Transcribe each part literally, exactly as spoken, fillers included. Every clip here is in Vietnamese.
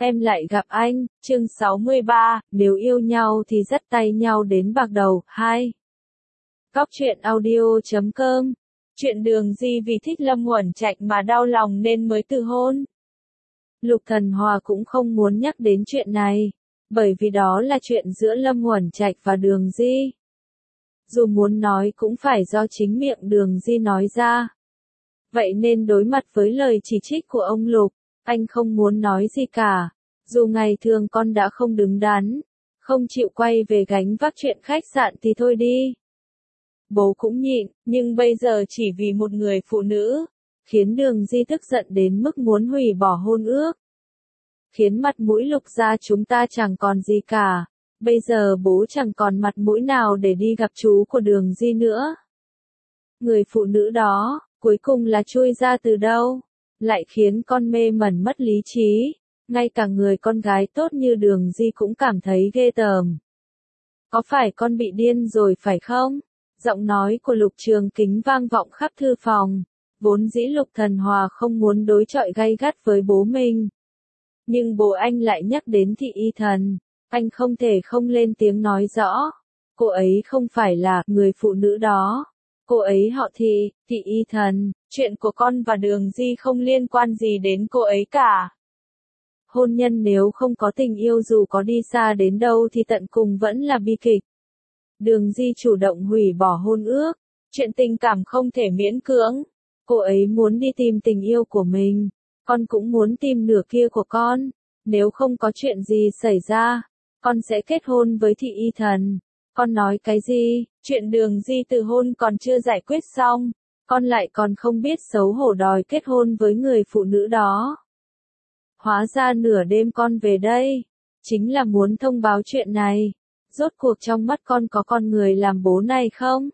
em lại gặp anh, chương sáu mươi ba, nếu yêu nhau thì dắt tay nhau đến bạc đầu, hai. Góc truyện audio chấm com. Chuyện Đường Di vì thích Lâm Uẩn Trạch mà đau lòng nên mới từ hôn. Lục Thần Hòa cũng không muốn nhắc đến chuyện này, bởi vì đó là chuyện giữa Lâm Uẩn Trạch và Đường Di. Dù muốn nói cũng phải do chính miệng Đường Di nói ra. Vậy nên đối mặt với lời chỉ trích của ông Lục, anh không muốn nói gì cả. Dù ngày thường con đã không đứng đắn, không chịu quay về gánh vác chuyện khách sạn thì thôi đi. Bố cũng nhịn, nhưng bây giờ chỉ vì một người phụ nữ, khiến Đường Di tức giận đến mức muốn hủy bỏ hôn ước. Khiến mặt mũi Lục gia chúng ta chẳng còn gì cả. Bây giờ bố chẳng còn mặt mũi nào để đi gặp chú của Đường Di nữa. Người phụ nữ đó, cuối cùng là chui ra từ đâu? Lại khiến con mê mẩn mất lý trí. Ngay cả người con gái tốt như Đường Di cũng cảm thấy ghê tởm. Có phải con bị điên rồi phải không? Giọng nói của Lục Trường Kính vang vọng khắp thư phòng. Vốn dĩ Lục Thần Hòa không muốn đối chọi gay gắt với bố mình. Nhưng bố anh lại nhắc đến Thị Y Thần. Anh không thể không lên tiếng nói rõ. Cô ấy không phải là người phụ nữ đó. Cô ấy họ Thị, Thị Y Thần. Chuyện của con và Đường Di không liên quan gì đến cô ấy cả. Hôn nhân nếu không có tình yêu dù có đi xa đến đâu thì tận cùng vẫn là bi kịch. Đường Di chủ động hủy bỏ hôn ước. Chuyện tình cảm không thể miễn cưỡng. Cô ấy muốn đi tìm tình yêu của mình. Con cũng muốn tìm nửa kia của con. Nếu không có chuyện gì xảy ra, con sẽ kết hôn với Thị Y Thần. Con nói cái gì? Chuyện Đường Di từ hôn còn chưa giải quyết xong. Con lại còn không biết xấu hổ đòi kết hôn với người phụ nữ đó. Hóa ra nửa đêm con về đây, chính là muốn thông báo chuyện này. Rốt cuộc trong mắt con có con người làm bố này không?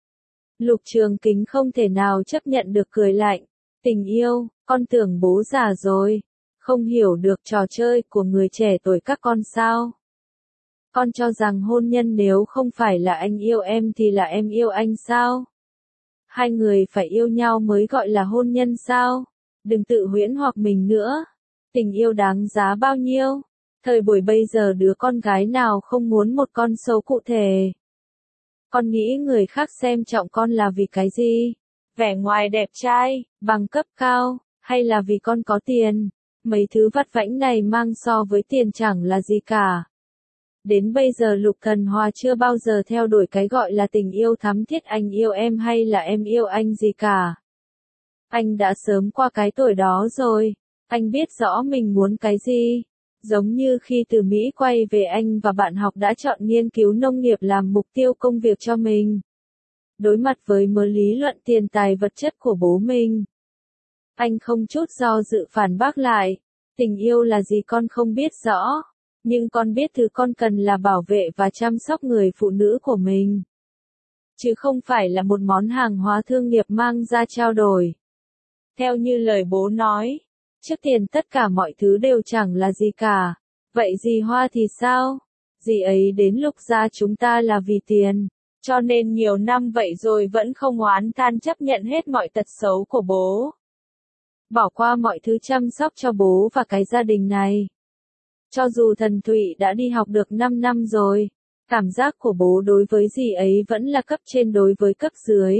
Lục Trường Kính không thể nào chấp nhận được cười lạnh. Tình yêu, con tưởng bố già rồi, không hiểu được trò chơi của người trẻ tuổi các con sao? Con cho rằng hôn nhân nếu không phải là anh yêu em thì là em yêu anh sao? Hai người phải yêu nhau mới gọi là hôn nhân sao? Đừng tự huyễn hoặc mình nữa. Tình yêu đáng giá bao nhiêu? Thời buổi bây giờ đứa con gái nào không muốn một con số cụ thể? Con nghĩ người khác xem trọng con là vì cái gì? Vẻ ngoài đẹp trai, bằng cấp cao, hay là vì con có tiền? Mấy thứ vặt vãnh này mang so với tiền chẳng là gì cả. Đến bây giờ Lục Thần Hòa chưa bao giờ theo đuổi cái gọi là tình yêu thắm thiết anh yêu em hay là em yêu anh gì cả. Anh đã sớm qua cái tuổi đó rồi. Anh biết rõ mình muốn cái gì. Giống như khi từ Mỹ quay về anh và bạn học đã chọn nghiên cứu nông nghiệp làm mục tiêu công việc cho mình. Đối mặt với mớ lý luận tiền tài vật chất của bố mình, anh không chút do dự phản bác lại. Tình yêu là gì con không biết rõ. Nhưng con biết thứ con cần là bảo vệ và chăm sóc người phụ nữ của mình. Chứ không phải là một món hàng hóa thương nghiệp mang ra trao đổi. Theo như lời bố nói, trước tiền tất cả mọi thứ đều chẳng là gì cả. Vậy dì Hoa thì sao? Dì ấy đến Lục gia chúng ta là vì tiền. Cho nên nhiều năm vậy rồi vẫn không oán than chấp nhận hết mọi tật xấu của bố. Bỏ qua mọi thứ chăm sóc cho bố và cái gia đình này. Cho dù Thần Thụy đã đi học được năm năm rồi, cảm giác của bố đối với dì ấy vẫn là cấp trên đối với cấp dưới.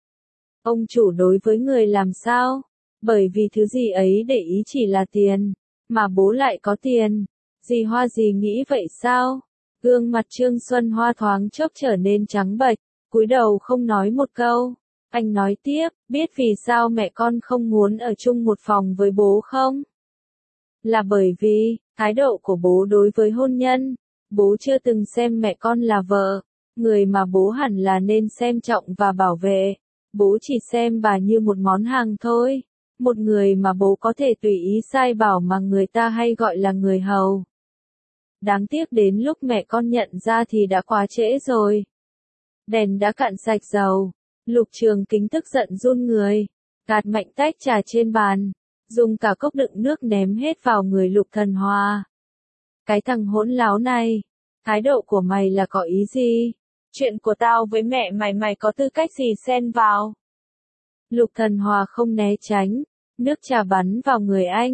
Ông chủ đối với người làm sao? Bởi vì thứ dì ấy để ý chỉ là tiền, mà bố lại có tiền. Dì Hoa dì nghĩ vậy sao? Gương mặt Trương Xuân Hoa thoáng chốc trở nên trắng bệch, cúi đầu không nói một câu. Anh nói tiếp, biết vì sao mẹ con không muốn ở chung một phòng với bố không? Là bởi vì, thái độ của bố đối với hôn nhân, bố chưa từng xem mẹ con là vợ, người mà bố hẳn là nên xem trọng và bảo vệ. Bố chỉ xem bà như một món hàng thôi, một người mà bố có thể tùy ý sai bảo mà người ta hay gọi là người hầu. Đáng tiếc đến lúc mẹ con nhận ra thì đã quá trễ rồi. Đèn đã cạn sạch dầu, Lục Trường Kính tức giận run người, gạt mạnh tách trà trên bàn. Dùng cả cốc đựng nước ném hết vào người Lục Thần Hòa. Cái thằng hỗn láo này, thái độ của mày là có ý gì? Chuyện của tao với mẹ mày mày có tư cách gì xen vào? Lục Thần Hòa không né tránh, nước trà bắn vào người anh.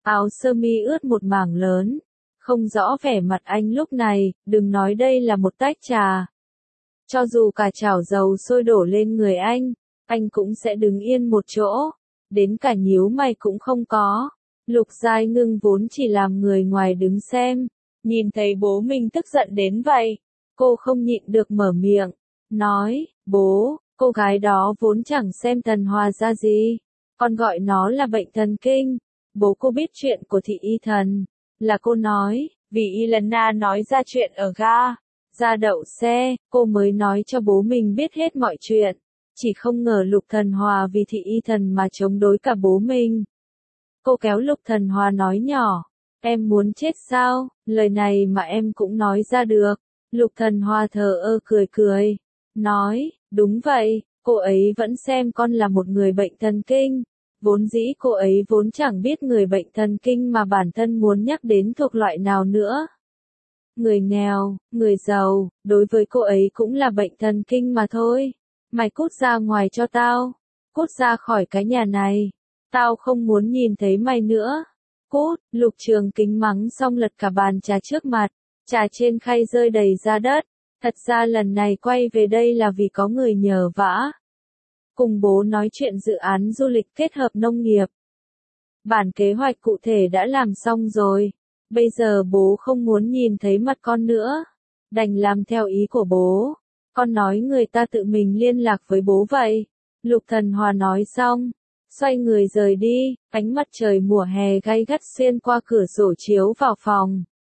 áo sơ mi ướt một mảng lớn. Không rõ vẻ mặt anh lúc này, đừng nói đây là một tách trà. Cho dù cả chảo dầu sôi đổ lên người anh, anh cũng sẽ đứng yên một chỗ, đến cả nhíu mày cũng không có. Lục Giai Ngưng vốn chỉ làm người ngoài đứng xem, nhìn thấy bố mình tức giận đến vậy, cô không nhịn được mở miệng, nói, bố, cô gái đó vốn chẳng xem Tần Hòa ra gì, con gọi nó là bệnh thần kinh. Bố cô biết chuyện của thị y thần, là cô nói, vì Ilana nói ra chuyện ở ga, ra đậu xe, cô mới nói cho bố mình biết hết mọi chuyện. Chỉ không ngờ Lục Thần Hòa vì thị y thần mà chống đối cả bố mình. Cô kéo Lục Thần Hòa nói nhỏ, em muốn chết sao, lời này mà em cũng nói ra được. Lục Thần Hòa thờ ơ cười cười, nói, đúng vậy, cô ấy vẫn xem con là một người bệnh thần kinh. Vốn dĩ cô ấy vốn chẳng biết người bệnh thần kinh mà bản thân muốn nhắc đến thuộc loại nào nữa. Người nghèo, người giàu, đối với cô ấy cũng là bệnh thần kinh mà thôi. Mày cút ra ngoài cho tao. Cút ra khỏi cái nhà này. Tao không muốn nhìn thấy mày nữa. Cút, Lục Trường Kính mắng xong lật cả bàn trà trước mặt. Trà trên khay rơi đầy ra đất. Thật ra lần này quay về đây là vì có người nhờ vả. Cùng bố nói chuyện dự án du lịch kết hợp nông nghiệp. Bản kế hoạch cụ thể đã làm xong rồi. Bây giờ bố không muốn nhìn thấy mặt con nữa. Đành làm theo ý của bố. Con nói người ta tự mình liên lạc với bố vậy. Lục Thần Hòa nói xong. Xoay người rời đi. Ánh mặt trời mùa hè gay gắt xuyên qua cửa sổ chiếu vào phòng.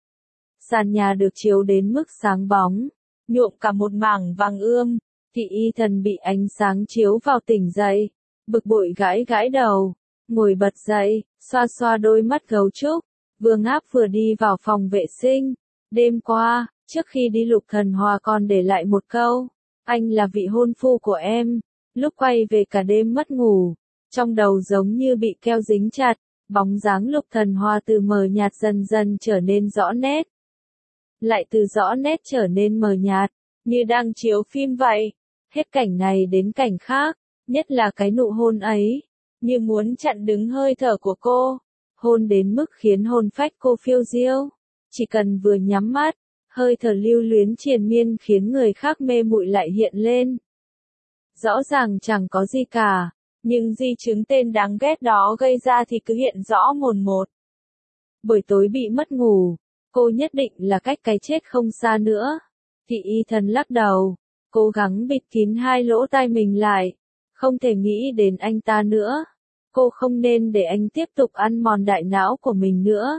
Sàn nhà được chiếu đến mức sáng bóng. Nhuộm cả một mảng vàng ươm. Thị y thần bị ánh sáng chiếu vào tỉnh dậy. Bực bội gãi gãi đầu. Ngồi bật dậy, xoa xoa đôi mắt gấu trúc. Vừa ngáp vừa đi vào phòng vệ sinh. Đêm qua, trước khi đi Lục Thần Hòa còn để lại một câu. Anh là vị hôn phu của em. Lúc quay về cả đêm mất ngủ. Trong đầu giống như bị keo dính chặt. Bóng dáng Lục Thần Hòa từ mờ nhạt dần dần trở nên rõ nét. Lại từ rõ nét trở nên mờ nhạt. Như đang chiếu phim vậy. Hết cảnh này đến cảnh khác. Nhất là cái nụ hôn ấy. Như muốn chặn đứng hơi thở của cô. Hôn đến mức khiến hồn phách cô phiêu diêu. Chỉ cần vừa nhắm mắt, hơi thở lưu luyến triền miên khiến người khác mê muội lại hiện lên. Rõ ràng chẳng có gì cả, nhưng di chứng tên đáng ghét đó gây ra thì cứ hiện rõ mồn một. Buổi tối bị mất ngủ, cô nhất định là cách cái chết không xa nữa. Thị y thần lắc đầu, cố gắng bịt kín hai lỗ tai mình lại, không thể nghĩ đến anh ta nữa. Cô không nên để anh tiếp tục ăn mòn đại não của mình nữa.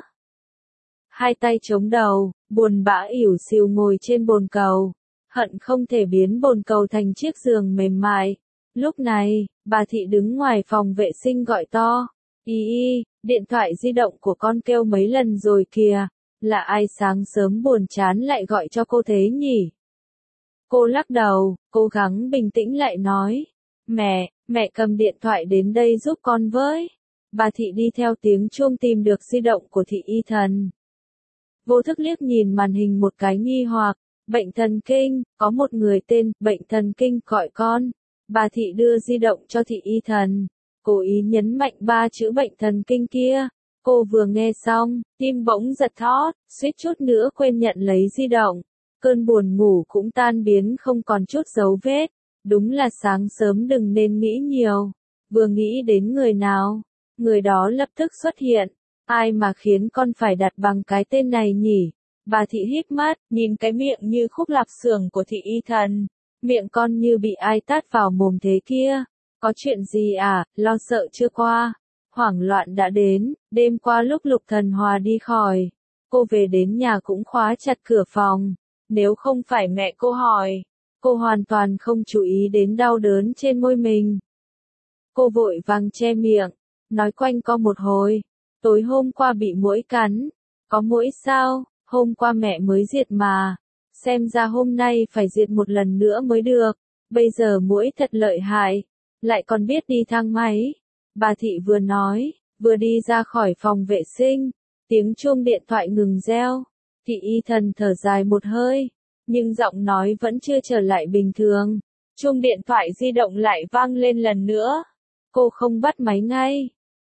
Hai tay chống đầu, buồn bã ỉu xìu ngồi trên bồn cầu. Hận không thể biến bồn cầu thành chiếc giường mềm mại. Lúc này, bà Thị đứng ngoài phòng vệ sinh gọi to. Y y, điện thoại di động của con kêu mấy lần rồi kìa. Là ai sáng sớm buồn chán lại gọi cho cô thế nhỉ? Cô lắc đầu, cố gắng bình tĩnh lại nói. Mẹ, mẹ cầm điện thoại đến đây giúp con với. Bà Thị đi theo tiếng chuông tìm được di động của thị y thần. Vô thức liếc nhìn màn hình một cái nghi hoặc. Bệnh thần kinh, có một người tên bệnh thần kinh gọi con. Bà Thị đưa di động cho thị y thần. Cố ý nhấn mạnh ba chữ bệnh thần kinh kia. Cô vừa nghe xong, tim bỗng giật thót, suýt chút nữa quên nhận lấy di động. Cơn buồn ngủ cũng tan biến không còn chút dấu vết. Đúng là sáng sớm đừng nên nghĩ nhiều. Vừa nghĩ đến người nào, người đó lập tức xuất hiện. Ai mà khiến con phải đặt bằng cái tên này nhỉ? Bà Thị híp mắt, nhìn cái miệng như khúc lạp xưởng của thị y thần. Miệng con như bị ai tát vào mồm thế kia. Có chuyện gì à, lo sợ chưa qua. Hoảng loạn đã đến, đêm qua lúc Lục Thần Hòa đi khỏi. Cô về đến nhà cũng khóa chặt cửa phòng. Nếu không phải mẹ cô hỏi, cô hoàn toàn không chú ý đến đau đớn trên môi mình. Cô vội vàng che miệng, nói quanh co một hồi. Tối hôm qua bị muỗi cắn. Có muỗi sao, hôm qua mẹ mới diệt mà. Xem ra hôm nay phải diệt một lần nữa mới được. Bây giờ muỗi thật lợi hại. Lại còn biết đi thang máy. Bà Thị vừa nói, vừa đi ra khỏi phòng vệ sinh. Tiếng chuông điện thoại ngừng reo. Thị y thần thở dài một hơi. Nhưng giọng nói vẫn chưa trở lại bình thường. Chuông điện thoại di động lại vang lên lần nữa. Cô không bắt máy ngay.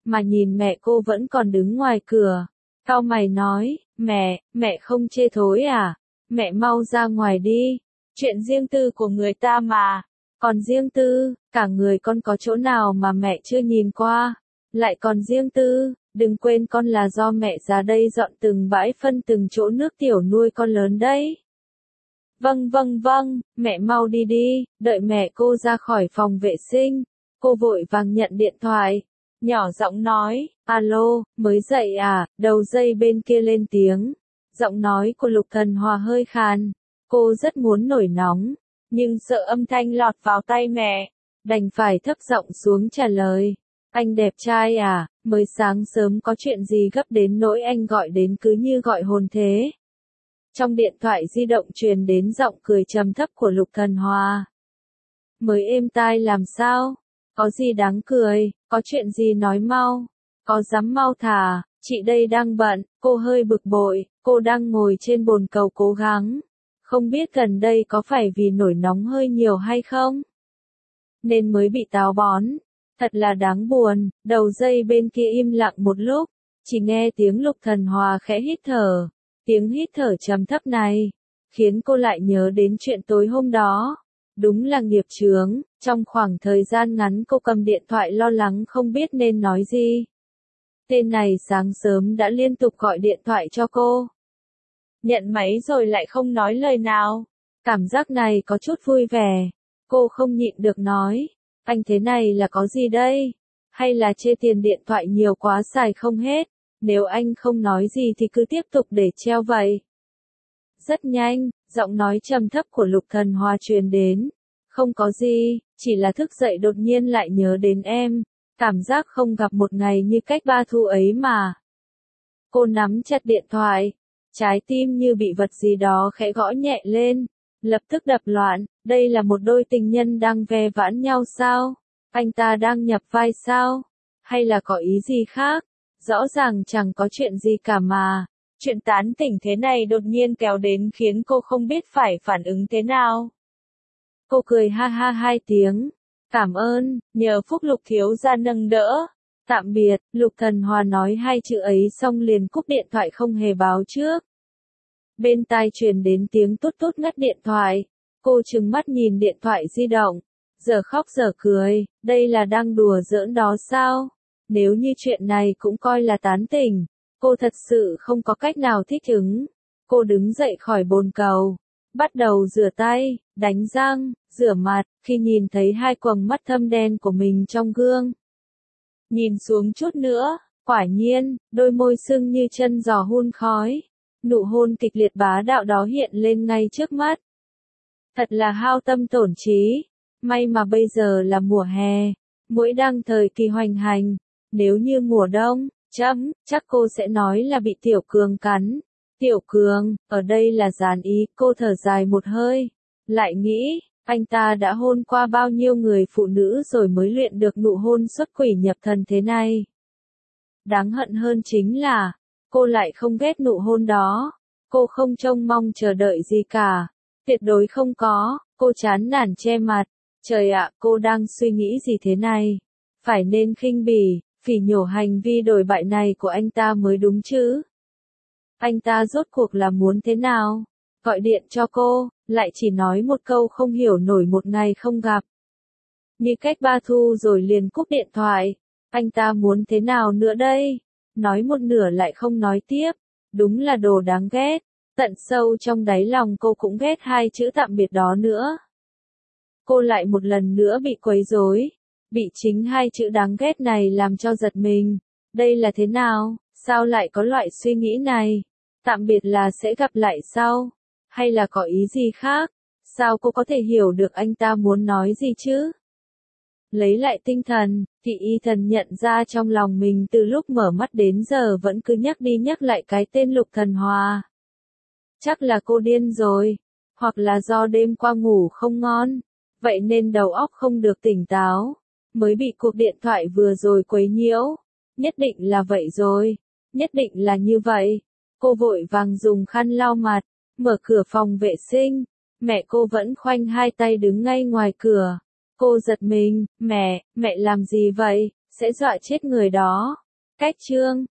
mà nhìn mẹ cô vẫn còn đứng ngoài cửa. Cau mày nói, mẹ, mẹ không chê thối à? Mẹ mau ra ngoài đi. Chuyện riêng tư của người ta mà. Còn riêng tư, cả người con có chỗ nào mà mẹ chưa nhìn qua. Lại còn riêng tư, đừng quên con là do mẹ ra đây dọn từng bãi phân từng chỗ nước tiểu nuôi con lớn đấy. Vâng vâng vâng, mẹ mau đi đi, đợi mẹ cô ra khỏi phòng vệ sinh. Cô vội vàng nhận điện thoại, nhỏ giọng nói, alo, mới dậy à, đầu dây bên kia lên tiếng. Giọng nói của Lục Thần Hòa hơi khàn, cô rất muốn nổi nóng, nhưng sợ âm thanh lọt vào tai mẹ, đành phải thấp giọng xuống trả lời. Anh đẹp trai à, mới sáng sớm có chuyện gì gấp đến nỗi anh gọi đến cứ như gọi hồn thế. Trong điện thoại di động truyền đến giọng cười trầm thấp của Lục Thần Hòa. Mới êm tai làm sao? Có gì đáng cười, có chuyện gì nói mau, có dám mau thả, chị đây đang bận, cô hơi bực bội, cô đang ngồi trên bồn cầu cố gắng. Không biết gần đây có phải vì nổi nóng hơi nhiều hay không? Nên mới bị táo bón. Thật là đáng buồn, đầu dây bên kia im lặng một lúc, chỉ nghe tiếng Lục Thần Hòa khẽ hít thở. Tiếng hít thở trầm thấp này, khiến cô lại nhớ đến chuyện tối hôm đó. Đúng là nghiệp chướng, trong khoảng thời gian ngắn cô cầm điện thoại lo lắng không biết nên nói gì. Tên này sáng sớm đã liên tục gọi điện thoại cho cô. Nhận máy rồi lại không nói lời nào. Cảm giác này có chút vui vẻ. Cô không nhịn được nói, anh thế này là có gì đây? Hay là chê tiền điện thoại nhiều quá xài không hết? Nếu anh không nói gì thì cứ tiếp tục để treo vậy. Rất nhanh, giọng nói trầm thấp của Lục Thần Hòa truyền đến. Không có gì, chỉ là thức dậy đột nhiên lại nhớ đến em. Cảm giác không gặp một ngày như cách ba thu ấy mà. Cô nắm chặt điện thoại. Trái tim như bị vật gì đó khẽ gõ nhẹ lên. Lập tức đập loạn, đây là một đôi tình nhân đang ve vãn nhau sao? Anh ta đang nhập vai sao? Hay là có ý gì khác? Rõ ràng chẳng có chuyện gì cả mà. Chuyện tán tỉnh thế này đột nhiên kéo đến khiến cô không biết phải phản ứng thế nào. Cô cười ha ha hai tiếng. Cảm ơn, nhờ phúc Lục thiếu gia nâng đỡ. Tạm biệt, Lục Thần Hòa nói hai chữ ấy xong liền cúp điện thoại không hề báo trước. Bên tai truyền đến tiếng tút tút ngắt điện thoại. Cô trừng mắt nhìn điện thoại di động. Giờ khóc giờ cười, đây là đang đùa giỡn đó sao? Nếu như chuyện này cũng coi là tán tỉnh, cô thật sự không có cách nào thích ứng. Cô đứng dậy khỏi bồn cầu, bắt đầu rửa tay, đánh răng, rửa mặt, khi nhìn thấy hai quầng mắt thâm đen của mình trong gương. Nhìn xuống chút nữa, quả nhiên, đôi môi sưng như chân giò hun khói. Nụ hôn kịch liệt bá đạo đó hiện lên ngay trước mắt. Thật là hao tâm tổn trí. May mà bây giờ là mùa hè, muỗi đang thời kỳ hoành hành. Nếu như mùa đông, chấm, chắc cô sẽ nói là bị Tiểu Cường cắn. Tiểu Cường, ở đây là gián ý, cô thở dài một hơi. Lại nghĩ, anh ta đã hôn qua bao nhiêu người phụ nữ rồi mới luyện được nụ hôn xuất quỷ nhập thần thế này. Đáng hận hơn chính là, cô lại không ghét nụ hôn đó. Cô không trông mong chờ đợi gì cả. Tuyệt đối không có, cô chán nản che mặt. Trời ạ, cô đang suy nghĩ gì thế này? Phải nên khinh bỉ, phỉ nhổ hành vi đồi bại này của anh ta mới đúng chứ. Anh ta rốt cuộc là muốn thế nào? Gọi điện cho cô, lại chỉ nói một câu không hiểu nổi một ngày không gặp. Như cách ba thu rồi liền cúp điện thoại. Anh ta muốn thế nào nữa đây? Nói một nửa lại không nói tiếp. Đúng là đồ đáng ghét. Tận sâu trong đáy lòng cô cũng ghét hai chữ tạm biệt đó nữa. Cô lại một lần nữa bị quấy rối. Bị chính hai chữ đáng ghét này làm cho giật mình. Đây là thế nào? Sao lại có loại suy nghĩ này? Tạm biệt là sẽ gặp lại sau? Hay là có ý gì khác? Sao cô có thể hiểu được anh ta muốn nói gì chứ? Lấy lại tinh thần, thì y thần nhận ra trong lòng mình từ lúc mở mắt đến giờ vẫn cứ nhắc đi nhắc lại cái tên Lục Thần Hòa. Chắc là cô điên rồi. Hoặc là do đêm qua ngủ không ngon. Vậy nên đầu óc không được tỉnh táo. Mới bị cuộc điện thoại vừa rồi quấy nhiễu. Nhất định là vậy rồi. Nhất định là như vậy. Cô vội vàng dùng khăn lau mặt. Mở cửa phòng vệ sinh. Mẹ cô vẫn khoanh hai tay đứng ngay ngoài cửa. Cô giật mình. Mẹ, mẹ làm gì vậy? sẽ dọa chết người đó. Cách chương